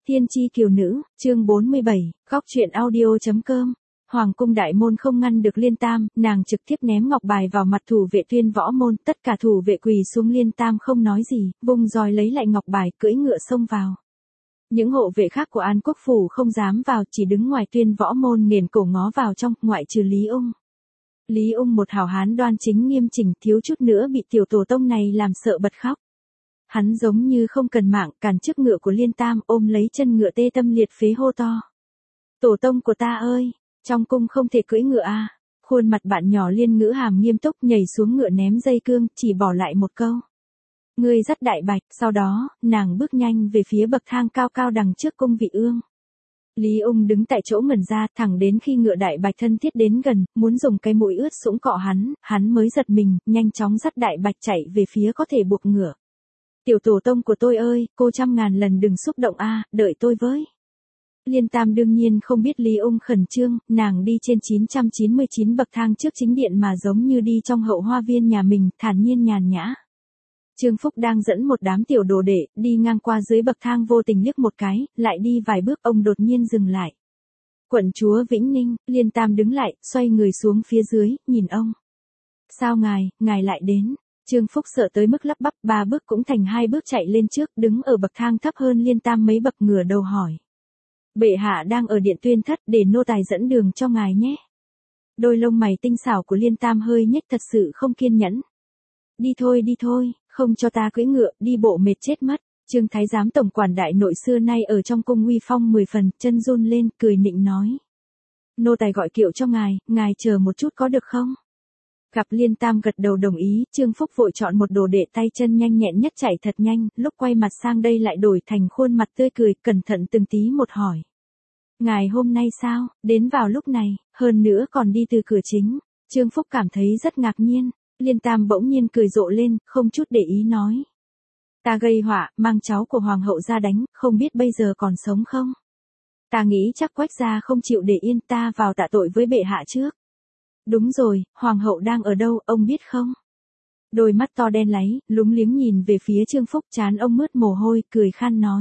Tiên tri kiều nữ, chương 47, góc truyện audio.com. Hoàng cung đại môn không ngăn được Liên Tam, nàng trực tiếp ném ngọc bài vào mặt thủ vệ Tuyên Võ môn, tất cả thủ vệ quỳ xuống. Liên Tam không nói gì, vung roi lấy lại ngọc bài, cưỡi ngựa xông vào. Những hộ vệ khác của An Quốc phủ không dám vào, chỉ đứng ngoài Tuyên Võ môn nghiền cổ ngó vào trong, ngoại trừ Lý Ung. Lý Ung một hảo hán đoan chính nghiêm chỉnh, thiếu chút nữa bị tiểu tổ tông này làm sợ bật khóc. Hắn giống như không cần mạng, cản trước ngựa của Liên Tam, ôm lấy chân ngựa tê tâm liệt phế hô to. Tổ tông của ta ơi, trong cung không thể cưỡi ngựa à? Khuôn mặt bạn nhỏ Liên Ngữ Hàm nghiêm túc, nhảy xuống ngựa ném dây cương, chỉ bỏ lại một câu. Ngươi dắt đại bạch. Sau đó, nàng bước nhanh về phía bậc thang cao cao đằng trước cung vị ương. Lý Ung đứng tại chỗ ngẩn ra, thẳng đến khi ngựa đại bạch thân thiết đến gần, muốn dùng cái mũi ướt sũng cọ hắn mới giật mình, nhanh chóng dắt đại bạch chạy về phía có thể buộc ngựa. Tiểu tổ tông của tôi ơi, cô trăm ngàn lần đừng xúc động a, đợi tôi với. Liên Tam đương nhiên không biết Lý Ung khẩn trương, nàng đi trên 999 bậc thang trước chính điện mà giống như đi trong hậu hoa viên nhà mình, thản nhiên nhàn nhã. Trương Phúc đang dẫn một đám tiểu đồ đệ, đi ngang qua dưới bậc thang vô tình liếc một cái, lại đi vài bước ông đột nhiên dừng lại. Quận chúa Vĩnh Ninh, Liên Tam đứng lại, xoay người xuống phía dưới, nhìn ông. Sao ngài lại đến? Trương Phúc sợ tới mức lắp bắp, 3 bước cũng thành 2 bước chạy lên trước, đứng ở bậc thang thấp hơn Liên Tam mấy bậc, ngửa đầu hỏi. Bệ hạ đang ở điện tuyên thất, để nô tài dẫn đường cho ngài nhé. Đôi lông mày tinh xảo của Liên Tam hơi nhếch, thật sự không kiên nhẫn. Đi thôi, không cho ta cưỡi ngựa, đi bộ mệt chết mất. Trương Thái giám tổng quản đại nội xưa nay ở trong cung uy phong 10 phần, chân run lên, cười nịnh nói. Nô tài gọi kiệu cho ngài chờ một chút có được không? Gặp Liên Tam gật đầu đồng ý, Trương Phúc vội chọn một đồ đệ tay chân nhanh nhẹn nhất chạy thật nhanh, lúc quay mặt sang đây lại đổi thành khuôn mặt tươi cười, cẩn thận từng tí một hỏi. Ngài hôm nay sao, đến vào lúc này, hơn nữa còn đi từ cửa chính. Trương Phúc cảm thấy rất ngạc nhiên, Liên Tam bỗng nhiên cười rộ lên, không chút để ý nói. Ta gây họa, mang cháu của hoàng hậu ra đánh, không biết bây giờ còn sống không? Ta nghĩ chắc Quách gia không chịu để yên, ta vào tạ tội với bệ hạ trước. Đúng rồi, hoàng hậu đang ở đâu, ông biết không? Đôi mắt to đen láy, lúng liếng nhìn về phía Trương Phúc, trán ông mướt mồ hôi, cười khan nói.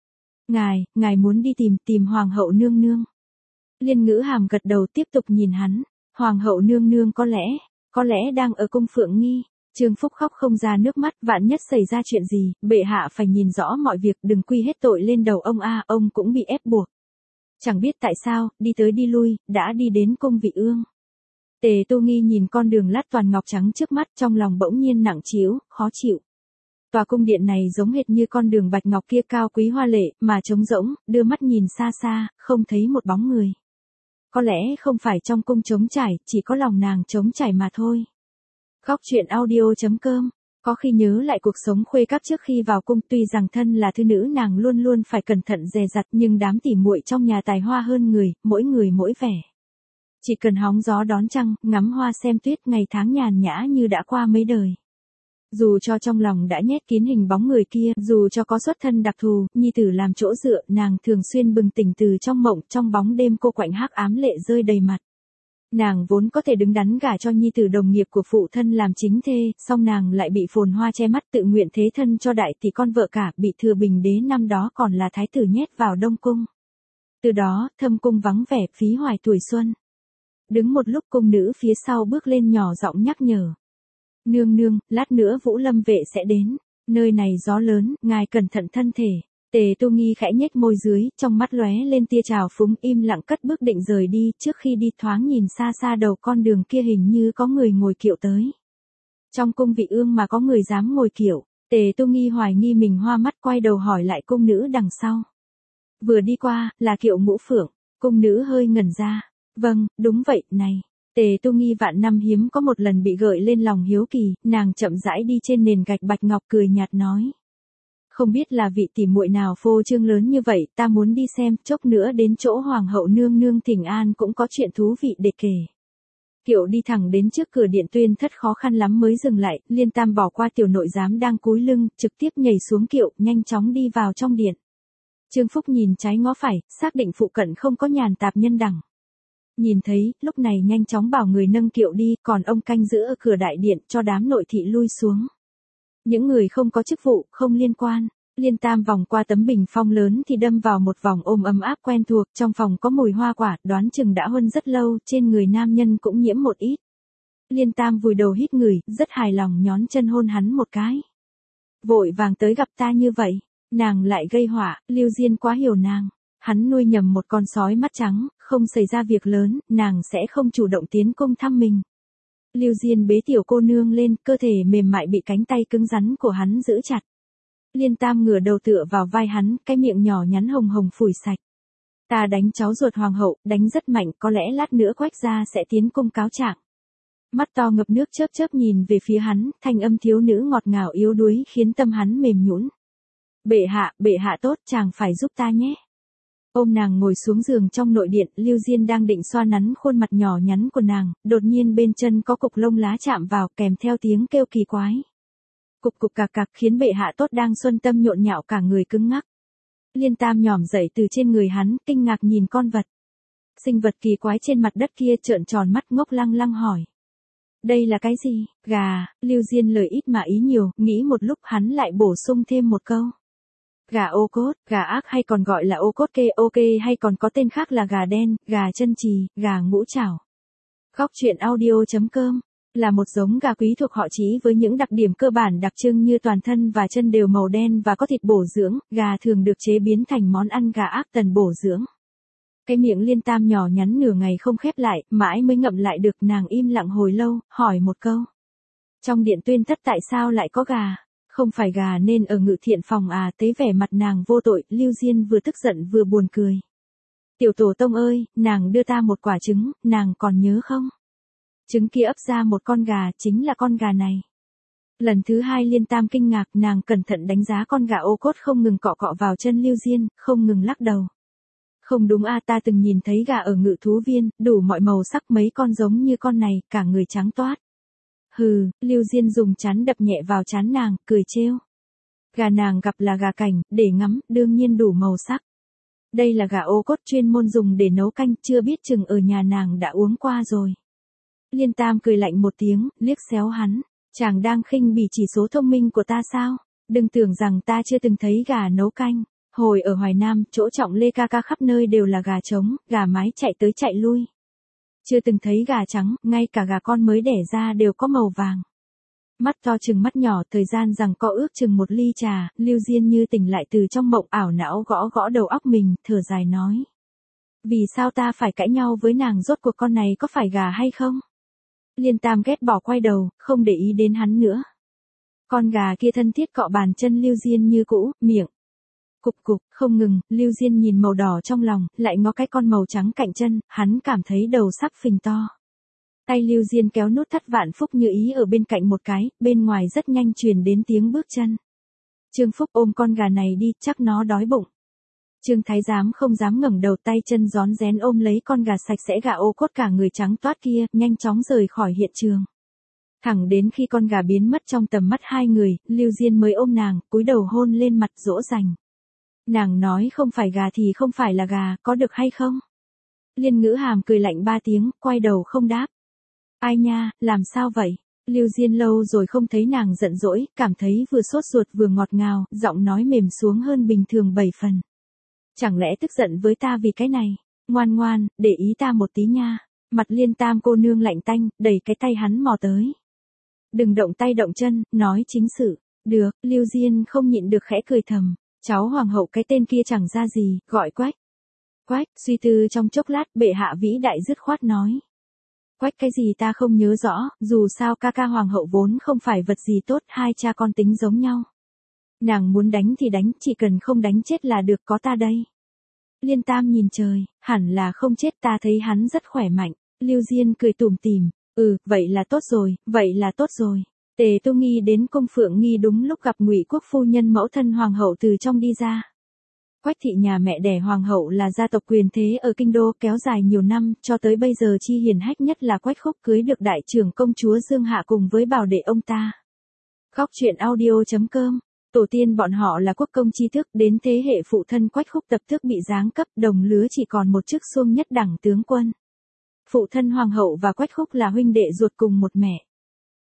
Ngài muốn đi tìm hoàng hậu nương nương. Liên Ngữ Hàm gật đầu tiếp tục nhìn hắn. Hoàng hậu nương nương có lẽ đang ở cung Phượng Nghi. Trương Phúc khóc không ra nước mắt, vạn nhất xảy ra chuyện gì, bệ hạ phải nhìn rõ mọi việc, đừng quy hết tội lên đầu ông a, ông cũng bị ép buộc. Chẳng biết tại sao, đi tới đi lui, đã đi đến cung vị ương. Tề Tu Nghi nhìn con đường lát toàn ngọc trắng trước mắt, trong lòng bỗng nhiên nặng trĩu, khó chịu. Tòa cung điện này giống hệt như con đường bạch ngọc kia, cao quý hoa lệ, mà trống rỗng, đưa mắt nhìn xa xa, không thấy một bóng người. Có lẽ không phải trong cung trống trải, chỉ có lòng nàng trống trải mà thôi. Góc truyện audio.com. Có khi nhớ lại cuộc sống khuê các trước khi vào cung, tuy rằng thân là thư nữ nàng luôn luôn phải cẩn thận dè dặt, nhưng đám tỉ muội trong nhà tài hoa hơn người mỗi vẻ. Chỉ cần hóng gió đón trăng, ngắm hoa xem tuyết, ngày tháng nhàn nhã như đã qua mấy đời. Dù cho trong lòng đã nhét kín hình bóng người kia, dù cho có xuất thân đặc thù, nhi tử làm chỗ dựa, nàng thường xuyên bừng tỉnh từ trong mộng, trong bóng đêm cô quạnh hắc ám lệ rơi đầy mặt. Nàng vốn có thể đứng đắn gả cho nhi tử đồng nghiệp của phụ thân làm chính thê, song nàng lại bị phồn hoa che mắt, tự nguyện thế thân cho đại tỷ con vợ cả, bị Thừa Bình đế năm đó còn là thái tử nhét vào Đông cung. Từ đó, thâm cung vắng vẻ, phí hoài tuổi xuân. Đứng một lúc, cung nữ phía sau bước lên nhỏ giọng nhắc nhở. Nương, lát nữa Vũ Lâm vệ sẽ đến, nơi này gió lớn, ngài cẩn thận thân thể. Tề Tu Nghi khẽ nhếch môi dưới, trong mắt lóe lên tia trào phúng, im lặng cất bước định rời đi, trước khi đi thoáng nhìn xa xa đầu con đường kia, hình như có người ngồi kiệu tới. Trong cung vị ương mà có người dám ngồi kiệu, Tề Tu Nghi hoài nghi mình hoa mắt, quay đầu hỏi lại cung nữ đằng sau. Vừa đi qua, là kiệu Ngũ Phượng. Cung nữ hơi ngẩn ra. Vâng, đúng vậy, này. Tề Tu Nghi vạn năm hiếm có một lần bị gợi lên lòng hiếu kỳ, nàng chậm rãi đi trên nền gạch bạch ngọc, cười nhạt nói. Không biết là vị tỉ muội nào phô trương lớn như vậy, ta muốn đi xem, chốc nữa đến chỗ hoàng hậu nương nương thỉnh an cũng có chuyện thú vị để kể. Kiệu đi thẳng đến trước cửa điện tuyên thất, khó khăn lắm mới dừng lại, Liên Tam bỏ qua tiểu nội giám đang cúi lưng, trực tiếp nhảy xuống kiệu, nhanh chóng đi vào trong điện. Trương Phúc nhìn trái ngó phải, xác định phụ cận không có nhàn tạp nhân đẳng. Nhìn thấy, lúc này nhanh chóng bảo người nâng kiệu đi, còn ông canh giữ ở cửa đại điện, cho đám nội thị lui xuống. Những người không có chức vụ, không liên quan, Liên Tam vòng qua tấm bình phong lớn thì đâm vào một vòng ôm ấm áp quen thuộc, trong phòng có mùi hoa quả, đoán chừng đã huân rất lâu, trên người nam nhân cũng nhiễm một ít. Liên Tam vùi đầu hít ngửi, rất hài lòng nhón chân hôn hắn một cái. Vội vàng tới gặp ta như vậy, nàng lại gây họa, Lưu Diên quá hiểu nàng. Hắn nuôi nhầm một con sói mắt trắng, không xảy ra việc lớn, nàng sẽ không chủ động tiến cung thăm mình. Lưu Diên bế tiểu cô nương lên, cơ thể mềm mại bị cánh tay cứng rắn của hắn giữ chặt. Liên Tam ngửa đầu tựa vào vai hắn, cái miệng nhỏ nhắn hồng hồng phủi sạch. Ta đánh cháu ruột hoàng hậu, đánh rất mạnh, có lẽ lát nữa Quách gia sẽ tiến cung cáo trạng. Mắt to ngập nước chớp chớp nhìn về phía hắn, thanh âm thiếu nữ ngọt ngào yếu đuối khiến tâm hắn mềm nhũn. Bệ hạ tốt, chàng phải giúp ta nhé. Ôm nàng ngồi xuống giường trong nội điện, Lưu Diên đang định xoa nắn khuôn mặt nhỏ nhắn của nàng, đột nhiên bên chân có cục lông lá chạm vào kèm theo tiếng kêu kỳ quái. Cục cục cạc cạc khiến bệ hạ tốt đang xuân tâm nhộn nhạo cả người cứng ngắc. Liên Tam nhỏm dậy từ trên người hắn, kinh ngạc nhìn con vật. Sinh vật kỳ quái trên mặt đất kia trợn tròn mắt ngốc lăng lăng hỏi. Đây là cái gì? Gà, Lưu Diên lời ít mà ý nhiều, nghĩ một lúc hắn lại bổ sung thêm một câu. Gà ô cốt, gà ác hay còn gọi là ô cốt kê ok hay còn có tên khác là gà đen, gà chân trì, gà ngũ trảo. Góc truyện audio.com là một giống gà quý thuộc họ Chí với những đặc điểm cơ bản đặc trưng như toàn thân và chân đều màu đen và có thịt bổ dưỡng, gà thường được chế biến thành món ăn gà ác tần bổ dưỡng. Cái miệng Liên Tam nhỏ nhắn nửa ngày không khép lại, mãi mới ngậm lại được, nàng im lặng hồi lâu, hỏi một câu. Trong điện tuyên thất tại sao lại có gà? Không phải gà nên ở ngự thiện phòng à? Thấy vẻ mặt nàng vô tội, Lưu Diên vừa tức giận vừa buồn cười. Tiểu tổ tông ơi, nàng đưa ta một quả trứng, nàng còn nhớ không? Trứng kia ấp ra một con gà, chính là con gà này. Lần thứ hai Liên Tam kinh ngạc, nàng cẩn thận đánh giá con gà ô cốt không ngừng cọ cọ vào chân Lưu Diên, không ngừng lắc đầu. Không đúng a, ta từng nhìn thấy gà ở ngự thú viên, đủ mọi màu sắc, mấy con giống như con này, cả người trắng toát. Hừ, Lưu Diên dùng chán đập nhẹ vào trán nàng, cười trêu. Gà nàng gặp là gà cảnh, để ngắm, đương nhiên đủ màu sắc. Đây là gà ô cốt chuyên môn dùng để nấu canh, chưa biết chừng ở nhà nàng đã uống qua rồi. Liên Tam cười lạnh một tiếng, liếc xéo hắn. Chàng đang khinh bỉ chỉ số thông minh của ta sao? Đừng tưởng rằng ta chưa từng thấy gà nấu canh. Hồi ở Hoài Nam, chỗ trọng lê ca ca khắp nơi đều là gà trống, gà mái chạy tới chạy lui. Chưa từng thấy gà trắng, ngay cả gà con mới đẻ ra đều có màu vàng. Mắt to chừng mắt nhỏ, thời gian rằng co ước chừng một ly trà, Lưu Diên như tỉnh lại từ trong mộng, ảo não gõ gõ đầu óc mình, thở dài nói. Vì sao ta phải cãi nhau với nàng, rốt cuộc con này có phải gà hay không? Liên Tam ghét bỏ quay đầu, không để ý đến hắn nữa. Con gà kia thân thiết cọ bàn chân Lưu Diên như cũ, miệng. Cục cục, không ngừng, Lưu Diên nhìn màu đỏ trong lòng, lại ngó cái con màu trắng cạnh chân, hắn cảm thấy đầu sắp phình to. Tay Lưu Diên kéo nút thắt vạn phúc như ý ở bên cạnh một cái, bên ngoài rất nhanh truyền đến tiếng bước chân. Trương Phúc ôm con gà này đi, chắc nó đói bụng. Trương Thái Giám không dám ngẩng đầu, tay chân rón rén ôm lấy con gà sạch sẽ gà ô cốt cả người trắng toát kia, nhanh chóng rời khỏi hiện trường. Thẳng đến khi con gà biến mất trong tầm mắt hai người, Lưu Diên mới ôm nàng, cúi đầu hôn lên mặt dỗ dành. Nàng nói không phải gà thì không phải là gà, có được hay không? Liên Ngữ Hàm cười lạnh 3 tiếng, quay đầu không đáp. Ai nha, làm sao vậy? Lưu Diên lâu rồi không thấy nàng giận dỗi, cảm thấy vừa sốt ruột vừa ngọt ngào, giọng nói mềm xuống hơn bình thường 7 phần. Chẳng lẽ tức giận với ta vì cái này? Ngoan ngoan, để ý ta một tí nha. Mặt Liên Tam cô nương lạnh tanh, đẩy cái tay hắn mò tới. Đừng động tay động chân, nói chính sự. Được, Lưu Diên không nhịn được khẽ cười thầm. Cháu hoàng hậu cái tên kia chẳng ra gì, gọi Quách. Quách, suy tư trong chốc lát, bệ hạ vĩ đại dứt khoát nói. Quách cái gì ta không nhớ rõ, dù sao ca ca hoàng hậu vốn không phải vật gì tốt, hai cha con tính giống nhau. Nàng muốn đánh thì đánh, chỉ cần không đánh chết là được, có ta đây. Liên Tam nhìn trời, hẳn là không chết, ta thấy hắn rất khỏe mạnh. Lưu Diên cười tủm tỉm, vậy là tốt rồi, vậy là tốt rồi. Tề Tu Nghi đến cung Phượng Nghi đúng lúc gặp Ngụy Quốc phu nhân mẫu thân hoàng hậu từ trong đi ra. Quách thị nhà mẹ đẻ hoàng hậu là gia tộc quyền thế ở kinh đô kéo dài nhiều năm, cho tới bây giờ chi hiển hách nhất là Quách Khúc cưới được đại trưởng công chúa Dương Hạ cùng với bảo đệ ông ta. Góc truyện audio.com, tổ tiên bọn họ là quốc công chi tước, đến thế hệ phụ thân Quách Khúc tập tước bị giáng cấp, đồng lứa chỉ còn một chức xuông nhất đẳng tướng quân. Phụ thân hoàng hậu và Quách Khúc là huynh đệ ruột cùng một mẹ.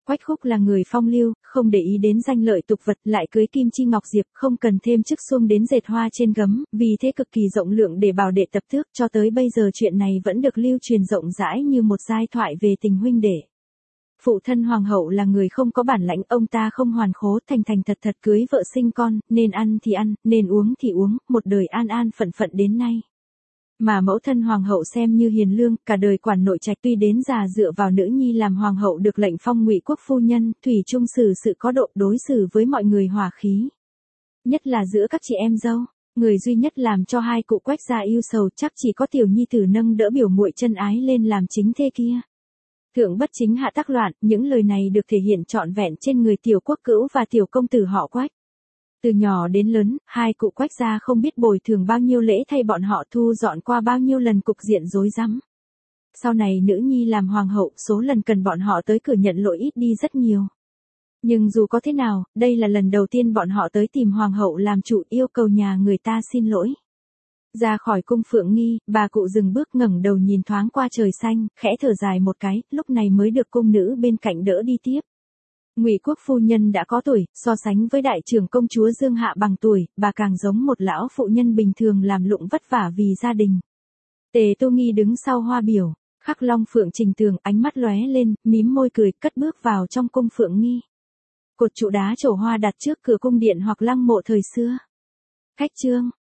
Quách Khúc là người phong lưu, không để ý đến danh lợi tục vật, lại cưới Kim Chi Ngọc Diệp, không cần thêm chức xuông đến dệt hoa trên gấm, vì thế cực kỳ rộng lượng để bảo đệ tập tước, cho tới bây giờ chuyện này vẫn được lưu truyền rộng rãi như một giai thoại về tình huynh đệ. Phụ thân hoàng hậu là người không có bản lãnh, ông ta không hoàn khố, thành thành thật thật cưới vợ sinh con, nên ăn thì ăn, nên uống thì uống, một đời an an phận phận đến nay. Mà mẫu thân hoàng hậu xem như hiền lương, cả đời quản nội trạch, tuy đến già dựa vào nữ nhi làm hoàng hậu được lệnh phong Ngụy quốc phu nhân, thủy chung xử sự có độ, đối xử với mọi người hòa khí. Nhất là giữa các chị em dâu, người duy nhất làm cho hai cụ Quách gia yêu sầu chắc chỉ có tiểu nhi tử nâng đỡ biểu muội chân ái lên làm chính thê kia. Thượng bất chính hạ tắc loạn, những lời này được thể hiện trọn vẹn trên người tiểu quốc cữu và tiểu công tử họ Quách. Từ nhỏ đến lớn, hai cụ Quách gia không biết bồi thường bao nhiêu lễ thay bọn họ, thu dọn qua bao nhiêu lần cục diện rối rắm. Sau này nữ nhi làm hoàng hậu, số lần cần bọn họ tới cửa nhận lỗi ít đi rất nhiều. Nhưng dù có thế nào, đây là lần đầu tiên bọn họ tới tìm hoàng hậu làm chủ, yêu cầu nhà người ta xin lỗi. Ra khỏi cung Phượng Nghi, bà cụ dừng bước ngẩng đầu nhìn thoáng qua trời xanh, khẽ thở dài một cái, lúc này mới được cung nữ bên cạnh đỡ đi tiếp. Ngụy quốc phu nhân đã có tuổi, so sánh với đại trưởng công chúa Dương Hạ bằng tuổi, bà càng giống một lão phụ nhân bình thường làm lụng vất vả vì gia đình. Tề Tô Nghi đứng sau hoa biểu, Khắc Long Phượng Trình Tường ánh mắt lóe lên, mím môi cười, cất bước vào trong cung Phượng Nghi. Cột trụ đá trổ hoa đặt trước cửa cung điện hoặc lăng mộ thời xưa. Khách chương.